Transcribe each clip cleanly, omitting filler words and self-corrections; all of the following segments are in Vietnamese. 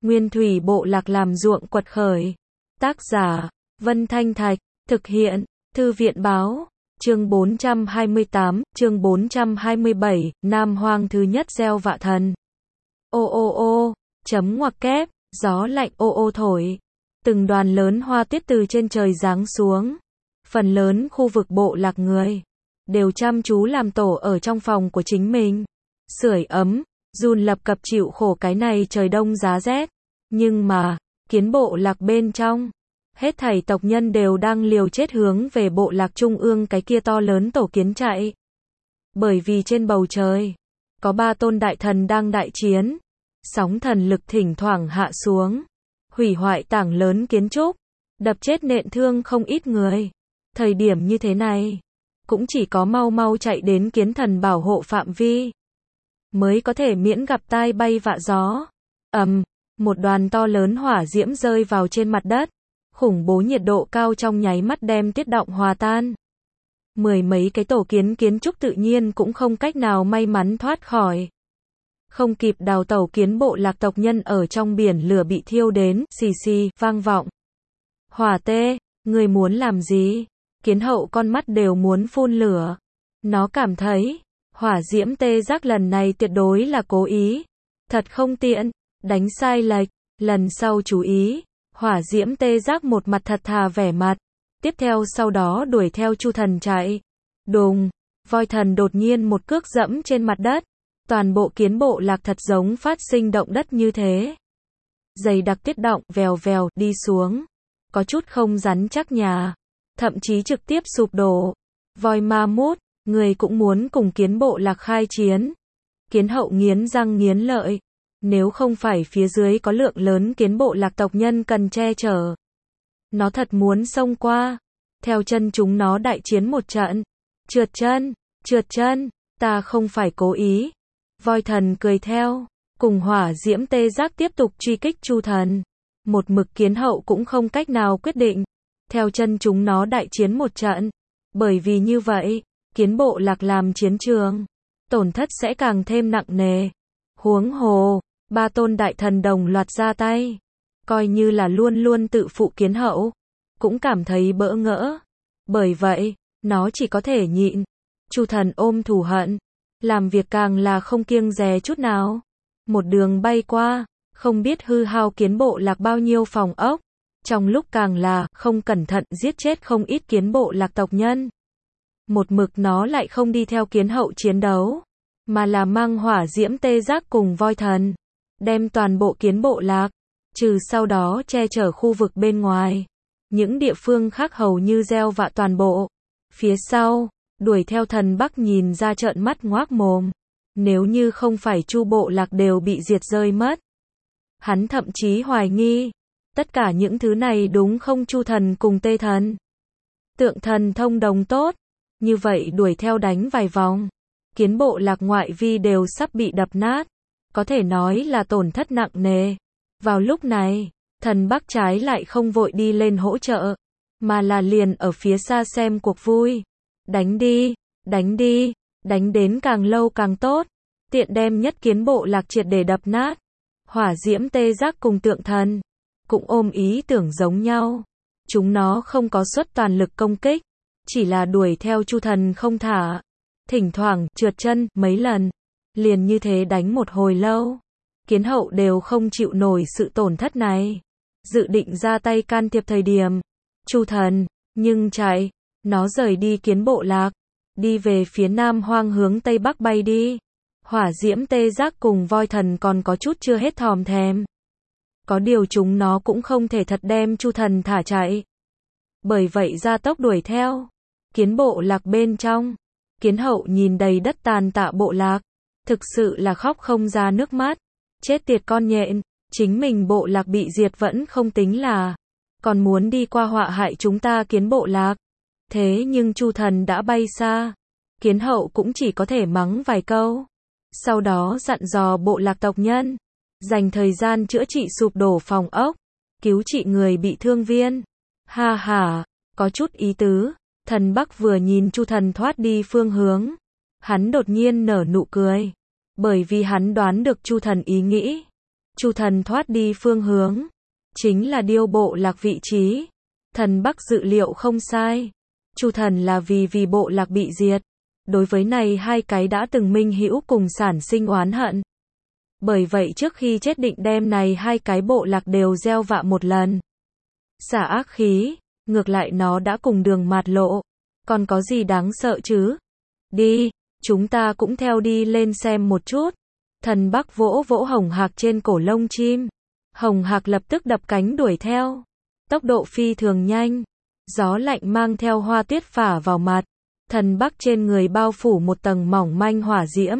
Nguyên thủy bộ lạc làm ruộng quật khởi. Tác giả, Vân Thanh Thạch, thực hiện, Thư viện báo, chương 428, chương 427, Nam Hoang thứ nhất gieo vạ thần. Ô ô ô, chấm ngoặc kép, gió lạnh ô ô thổi. Từng đoàn lớn hoa tuyết từ trên trời giáng xuống. Phần lớn khu vực bộ lạc người đều chăm chú làm tổ ở trong phòng của chính mình. Sưởi ấm, run lập cập chịu khổ cái này trời đông giá rét. Nhưng mà, kiến bộ lạc bên trong, hết thảy tộc nhân đều đang liều chết hướng về bộ lạc trung ương cái kia to lớn tổ kiến chạy. Bởi vì trên bầu trời, có 3 tôn đại thần đang đại chiến. Sóng thần lực thỉnh thoảng hạ xuống, hủy hoại tảng lớn kiến trúc, đập chết nện thương không ít người. Thời điểm như thế này, cũng chỉ có mau mau chạy đến kiến thần bảo hộ phạm vi, mới có thể miễn gặp tai bay vạ gió. Một đoàn to lớn hỏa diễm rơi vào trên mặt đất, khủng bố nhiệt độ cao trong nháy mắt đem tiết động hòa tan. Mười mấy cái tổ kiến trúc tự nhiên cũng không cách nào may mắn thoát khỏi. Không kịp đào tẩu, kiến bộ lạc tộc nhân ở trong biển lửa bị thiêu đến, xì xì, vang vọng. Hỏa tê, người muốn làm gì? Kiến hậu con mắt đều muốn phun lửa. Nó cảm thấy, hỏa diễm tê giác lần này tuyệt đối là cố ý. Thật không tiện, đánh sai lệch, lần sau chú ý. Hỏa diễm tê giác một mặt thật thà vẻ mặt. Tiếp theo sau đó đuổi theo Chu Thần chạy. Đùng, voi thần đột nhiên một cước dẫm trên mặt đất. Toàn bộ kiến bộ lạc thật giống phát sinh động đất như thế. Dày đặc tiết động vèo vèo đi xuống. Có chút không rắn chắc nhà. Thậm chí trực tiếp sụp đổ. Voi ma mút, người cũng muốn cùng kiến bộ lạc khai chiến. Kiến hậu nghiến răng nghiến lợi. Nếu không phải phía dưới có lượng lớn kiến bộ lạc tộc nhân cần che chở, nó thật muốn xông qua. Theo chân chúng nó đại chiến một trận. Trượt chân, ta không phải cố ý. Voi thần cười theo, cùng hỏa diễm tê giác tiếp tục truy kích Chu Thần. Một mực kiến hậu cũng không cách nào quyết định. Theo chân chúng nó đại chiến một trận. Bởi vì như vậy, kiến bộ lạc làm chiến trường, tổn thất sẽ càng thêm nặng nề. Huống hồ, 3 tôn đại thần đồng loạt ra tay. Coi như là luôn luôn tự phụ kiến hậu, cũng cảm thấy bỡ ngỡ. Bởi vậy, nó chỉ có thể nhịn. Chu Thần ôm thù hận, làm việc càng là không kiêng dè chút nào. Một đường bay qua, không biết hư hao kiến bộ lạc bao nhiêu phòng ốc. Trong lúc càng là không cẩn thận giết chết không ít kiến bộ lạc tộc nhân. Một mực nó lại không đi theo kiến hậu chiến đấu, mà là mang hỏa diễm tê giác cùng voi thần, đem toàn bộ kiến bộ lạc, trừ sau đó che chở khu vực bên ngoài. Những địa phương khác hầu như gieo vạ toàn bộ. Phía sau, đuổi theo thần Bắc nhìn ra trợn mắt ngoác mồm. Nếu như không phải Chu bộ lạc đều bị diệt rơi mất. Hắn thậm chí hoài nghi, tất cả những thứ này đúng không Chu thần cùng Tê thần. Tượng thần thông đồng tốt, như vậy đuổi theo đánh vài vòng. Kiến bộ lạc ngoại vi đều sắp bị đập nát. Có thể nói là tổn thất nặng nề. Vào lúc này, thần Bắc trái lại không vội đi lên hỗ trợ, mà là liền ở phía xa xem cuộc vui. Đánh đi, đánh đến càng lâu càng tốt. Tiện đem nhất kiến bộ lạc triệt để đập nát. Hỏa diễm tê giác cùng tượng thần cũng ôm ý tưởng giống nhau. Chúng nó không có xuất toàn lực công kích, chỉ là đuổi theo Chu thần không thả. Thỉnh thoảng trượt chân mấy lần, liền như thế đánh một hồi lâu. Kiến hậu đều không chịu nổi sự tổn thất này, dự định ra tay can thiệp thời điểm. Chu thần, nhưng chạy, nó rời đi kiến bộ lạc, đi về phía Nam Hoang hướng Tây Bắc bay đi. Hỏa diễm tê giác cùng voi thần còn có chút chưa hết thòm thèm. Có điều chúng nó cũng không thể thật đem Chu thần thả chạy. Bởi vậy ra tốc đuổi theo. Kiến bộ lạc bên trong, kiến hậu nhìn đầy đất tàn tạ bộ lạc, thực sự là khóc không ra nước mắt. Chết tiệt con nhện, chính mình bộ lạc bị diệt vẫn không tính là, còn muốn đi qua họa hại chúng ta kiến bộ lạc. Thế nhưng Chu thần đã bay xa, kiến hậu cũng chỉ có thể mắng vài câu. Sau đó dặn dò bộ lạc tộc nhân, dành thời gian chữa trị sụp đổ phòng ốc, cứu trị người bị thương viên. Ha ha, có chút ý tứ. Thần Bắc vừa nhìn Chu thần thoát đi phương hướng, hắn đột nhiên nở nụ cười. Bởi vì hắn đoán được Chu thần ý nghĩ. Chu Thần thoát đi phương hướng, chính là Điêu bộ lạc vị trí. Thần Bắc dự liệu không sai. Chu Thần là vì bộ lạc bị diệt. Đối với này hai cái đã từng minh hữu cùng sản sinh oán hận. Bởi vậy trước khi chết định đem này hai cái bộ lạc đều gieo vạ một lần. Xả ác khí, ngược lại nó đã cùng đường mạt lộ. Còn có gì đáng sợ chứ? Đi, chúng ta cũng theo đi lên xem một chút. Thần Bắc vỗ vỗ Hồng Hạc trên cổ lông chim. Hồng Hạc lập tức đập cánh đuổi theo. Tốc độ phi thường nhanh. Gió lạnh mang theo hoa tuyết phả vào mặt. Thần Bắc trên người bao phủ một tầng mỏng manh hỏa diễm.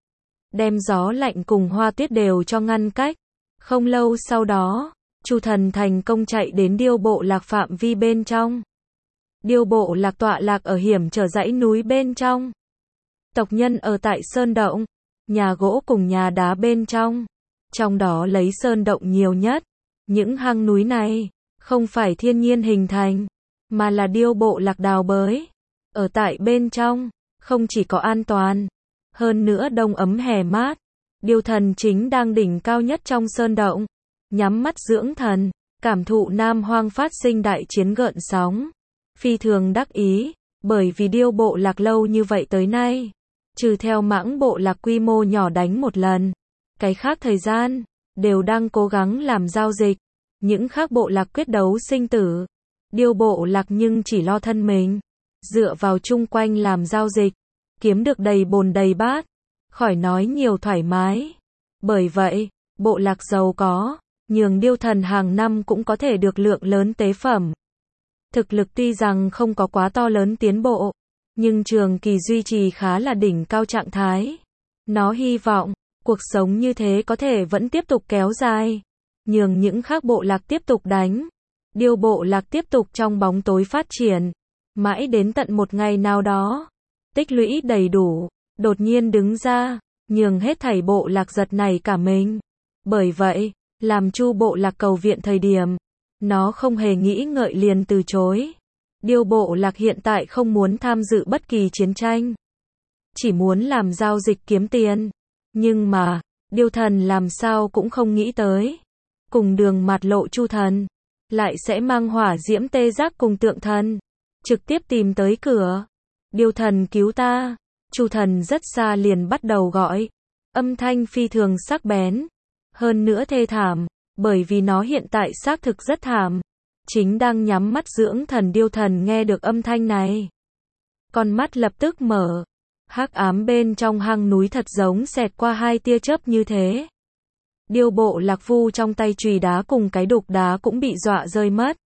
Đem gió lạnh cùng hoa tuyết đều cho ngăn cách. Không lâu sau đó, Chu Thần thành công chạy đến Điêu bộ lạc phạm vi bên trong. Điêu bộ lạc tọa lạc ở hiểm trở dãy núi bên trong. Tộc nhân ở tại sơn động, nhà gỗ cùng nhà đá bên trong. Trong đó lấy sơn động nhiều nhất. Những hang núi này, không phải thiên nhiên hình thành, mà là Điêu bộ lạc đào bới. Ở tại bên trong, không chỉ có an toàn, hơn nữa đông ấm hè mát. Điêu thần chính đang đỉnh cao nhất trong sơn động, nhắm mắt dưỡng thần, cảm thụ Nam Hoang phát sinh đại chiến gợn sóng. Phi thường đắc ý, bởi vì Điêu bộ lạc lâu như vậy tới nay, trừ theo Mãng bộ lạc quy mô nhỏ đánh một lần, cái khác thời gian, đều đang cố gắng làm giao dịch. Những khác bộ lạc quyết đấu sinh tử. Điêu bộ lạc nhưng chỉ lo thân mình, dựa vào chung quanh làm giao dịch, kiếm được đầy bồn đầy bát, khỏi nói nhiều thoải mái. Bởi vậy, bộ lạc giàu có, nhường Điêu thần hàng năm cũng có thể được lượng lớn tế phẩm. Thực lực tuy rằng không có quá to lớn tiến bộ, nhưng trường kỳ duy trì khá là đỉnh cao trạng thái. Nó hy vọng, cuộc sống như thế có thể vẫn tiếp tục kéo dài, nhường những khác bộ lạc tiếp tục đánh. Điêu bộ lạc tiếp tục trong bóng tối phát triển, mãi đến tận một ngày nào đó, tích lũy đầy đủ, đột nhiên đứng ra, nhường hết thảy bộ lạc giật nảy cả mình. Bởi vậy, làm Chu bộ lạc cầu viện thời điểm, nó không hề nghĩ ngợi liền từ chối. Điêu bộ lạc hiện tại không muốn tham dự bất kỳ chiến tranh, chỉ muốn làm giao dịch kiếm tiền. Nhưng mà, Điêu thần làm sao cũng không nghĩ tới, cùng đường mạt lộ Chu thần, lại sẽ mang hỏa diễm tê giác cùng tượng thần, trực tiếp tìm tới cửa. Điêu thần cứu ta. Chu thần rất xa liền bắt đầu gọi, âm thanh phi thường sắc bén, hơn nữa thê thảm, bởi vì nó hiện tại xác thực rất thảm. Chính đang nhắm mắt dưỡng thần Điêu thần nghe được âm thanh này, con mắt lập tức mở. Hắc ám bên trong hang núi thật giống xẹt qua hai tia chớp như thế. Điêu bộ lạc vu trong tay chùy đá cùng cái đục đá cũng bị dọa rơi mất.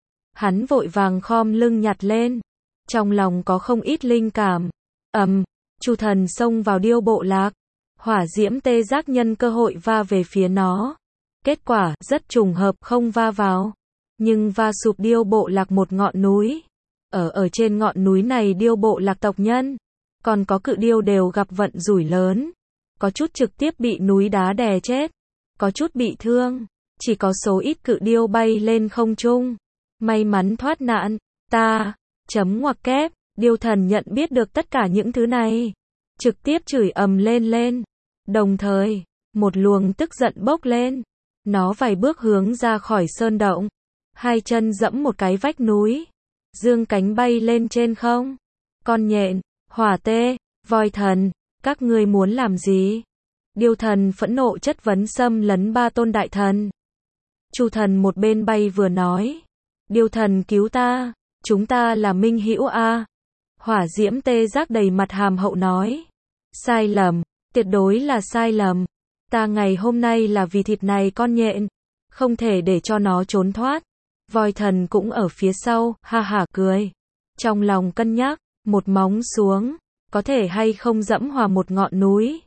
Hắn vội vàng khom lưng nhặt lên, trong lòng có không ít linh cảm. Chu thần xông vào Điêu bộ lạc, hỏa diễm tê giác nhân cơ hội va về phía nó. Kết quả rất trùng hợp không va vào, nhưng va sụp Điêu bộ lạc một ngọn núi. Ở trên ngọn núi này Điêu bộ lạc tộc nhân, còn có cự điêu đều gặp vận rủi lớn. Có chút trực tiếp bị núi đá đè chết, có chút bị thương, chỉ có số ít cự điêu bay lên không trung, may mắn thoát nạn. Ngoặc kép, Điêu thần nhận biết được tất cả những thứ này, trực tiếp chửi ầm lên. Đồng thời, một luồng tức giận bốc lên, nó vài bước hướng ra khỏi sơn động, hai chân dẫm một cái vách núi, dương cánh bay lên trên không. Con nhện, hỏa tê, voi thần, các ngươi muốn làm gì? Điêu thần phẫn nộ chất vấn xâm lấn ba tôn đại thần. Chu thần một bên bay vừa nói, Điêu thần cứu ta, chúng ta là minh hữu a. Hỏa diễm tê giác đầy mặt hàm hậu nói, sai lầm, tuyệt đối là sai lầm. Ta ngày hôm nay là vì thịt này con nhện, không thể để cho nó trốn thoát. Voi thần cũng ở phía sau, ha hả cười, trong lòng cân nhắc, một móng xuống, có thể hay không dẫm hòa một ngọn núi.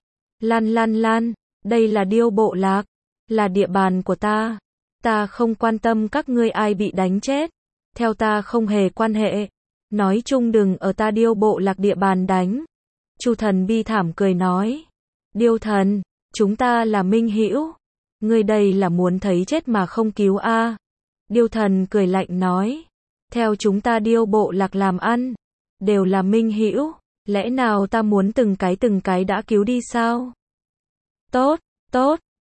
Lan, đây là Điêu bộ lạc, là địa bàn của ta. Ta không quan tâm các ngươi ai bị đánh chết, theo ta không hề quan hệ. Nói chung đừng ở ta Điêu bộ lạc địa bàn đánh. Chu thần bi thảm cười nói, Điêu thần, chúng ta là minh hữu, ngươi đây là muốn thấy chết mà không cứu a. Điêu thần cười lạnh nói, theo chúng ta Điêu bộ lạc làm ăn, đều là minh hữu, lẽ nào ta muốn từng cái đã cứu đi sao? Tốt,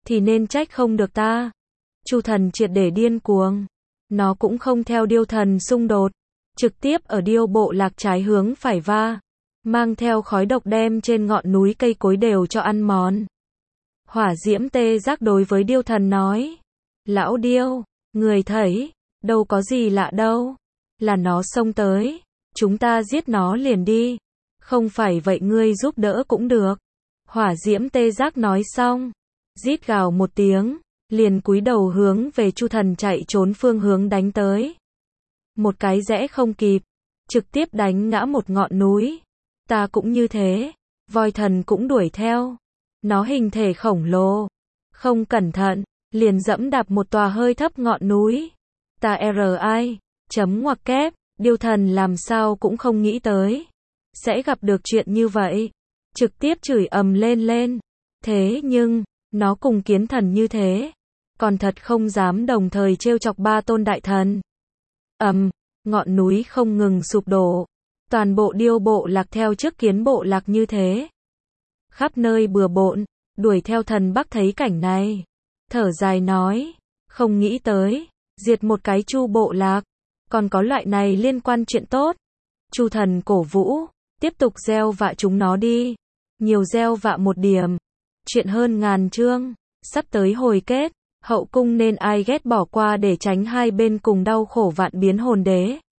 thì nên trách không được ta. Chu thần triệt để điên cuồng. Nó cũng không theo Điêu thần xung đột, trực tiếp ở Điêu bộ lạc trái hướng phải va, mang theo khói độc đem trên ngọn núi cây cối đều cho ăn mòn. Hỏa diễm tê giác đối với Điêu thần nói, lão Điêu, người thấy, đâu có gì lạ đâu, là nó xông tới, chúng ta giết nó liền đi, không phải vậy ngươi giúp đỡ cũng được. Hỏa diễm tê giác nói xong, rít gào một tiếng, liền cúi đầu hướng về Chu thần chạy trốn phương hướng đánh tới. Một cái rẽ không kịp, trực tiếp đánh ngã một ngọn núi. Ta cũng như thế, voi thần cũng đuổi theo. Nó hình thể khổng lồ, không cẩn thận, liền dẫm đạp một tòa hơi thấp ngọn núi. Ta RI, chấm ngoặc kép, Điêu thần làm sao cũng không nghĩ tới sẽ gặp được chuyện như vậy, trực tiếp chửi ầm lên. Thế nhưng, nó cùng kiến thần như thế, còn thật không dám đồng thời trêu chọc ba tôn đại thần. Ngọn núi không ngừng sụp đổ, toàn bộ Điêu bộ lạc theo trước kiến bộ lạc như thế, khắp nơi bừa bộn. Đuổi theo thần Bắc thấy cảnh này, thở dài nói, không nghĩ tới, diệt một cái Chu bộ lạc, còn có loại này liên quan chuyện tốt. Chu thần cổ vũ, tiếp tục gieo vạ chúng nó đi, nhiều gieo vạ một điểm. Chuyện hơn ngàn chương, sắp tới hồi kết, hậu cung nên ai ghét bỏ qua để tránh hai bên cùng đau khổ vạn biến hồn đế.